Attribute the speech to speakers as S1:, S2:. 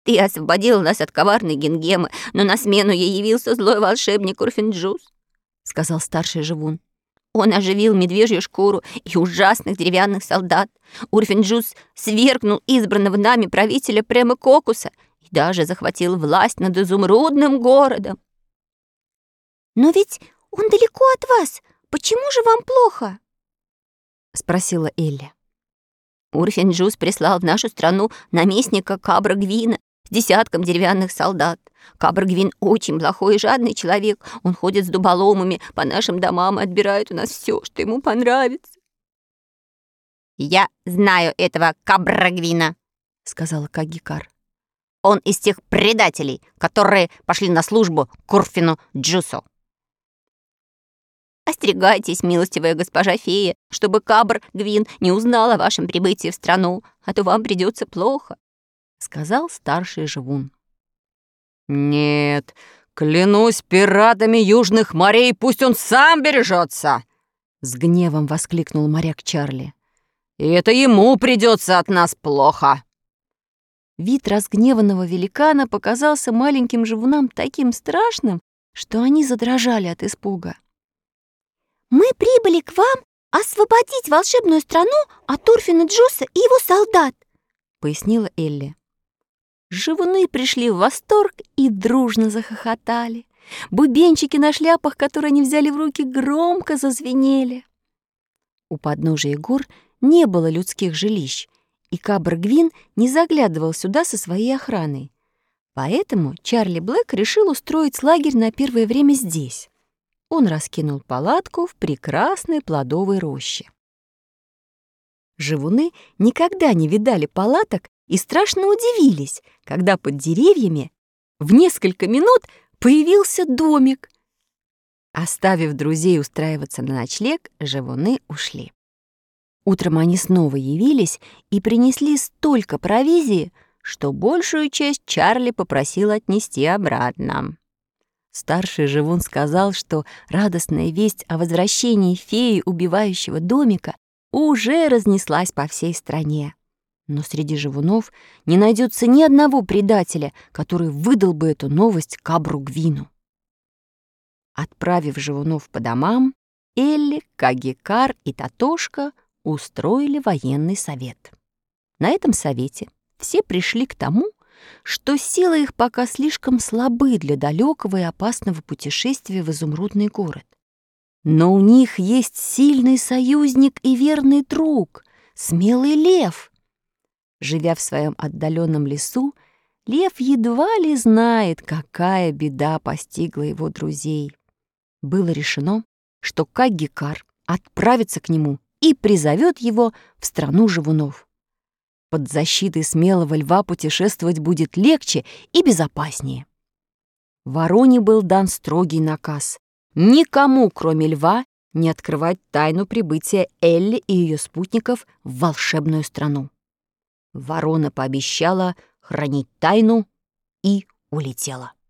S1: Ты освободила нас от коварной Гингемы, но на смену ей явился злой волшебник Урфинджус», — сказал старший живун. «Он оживил медвежью шкуру и ужасных деревянных солдат. Урфинджус свергнул избранного нами правителя Према Кокуса и даже захватил власть над изумрудным городом». «Но ведь он далеко от вас. Почему же вам плохо?» — спросила Элли. «Урфинджус прислал в нашу страну наместника Кабра Гвина с десятком деревянных солдат. Кабр Гвин очень плохой и жадный человек. Он ходит с дуболомами по нашим домам и отбирает у нас все, что ему понравится». «Я знаю этого Кабра Гвина», — сказала Кагикар. «Он из тех предателей, которые пошли на службу к Урфину Джусу». «Остерегайтесь, милостивая госпожа фея, чтобы Кабр Гвин не узнал о вашем прибытии в страну, а то вам придется плохо», — сказал старший живун.
S2: «Нет, клянусь пиратами южных морей, пусть он сам бережется!» — с гневом воскликнул моряк Чарли. «И это ему придется от нас плохо!»
S3: Вид разгневанного великана показался маленьким живунам таким страшным, что они задрожали от испуга.
S1: «Мы прибыли к вам освободить волшебную страну от Урфина Джуса и его солдат», — пояснила Элли.
S3: Живуны пришли в восторг и дружно захохотали. Бубенчики на шляпах, которые они взяли в руки, громко зазвенели. У подножия гор не было людских жилищ, и Кабр Гвин не заглядывал сюда со своей охраной. Поэтому Чарли Блэк решил устроить лагерь на первое время здесь. Он раскинул палатку в прекрасной плодовой роще. Живуны никогда не видали палаток и страшно удивились, когда под деревьями в несколько минут появился домик. Оставив друзей устраиваться на ночлег, живуны ушли. Утром они снова явились и принесли столько провизии, что большую часть Чарли попросил отнести обратно. Старший живун сказал, что радостная весть о возвращении феи убивающего домика уже разнеслась по всей стране. Но среди живунов не найдется ни одного предателя, который выдал бы эту новость Кабру Гвину. Отправив живунов по домам, Элли, Кагикар и Татошка устроили военный совет. На этом совете все пришли к тому, что силы их пока слишком слабы для далекого и опасного путешествия в изумрудный город. Но у них есть сильный союзник и верный друг — смелый лев. Живя в своем отдаленном лесу, лев едва ли знает, какая беда постигла его друзей. Было решено, что Кагикар отправится к нему и призовет его в страну живунов. Под защитой смелого льва путешествовать будет легче и безопаснее. Вороне был дан строгий наказ — никому, кроме льва, не открывать тайну прибытия Элли и ее спутников в волшебную страну. Ворона пообещала хранить тайну и улетела.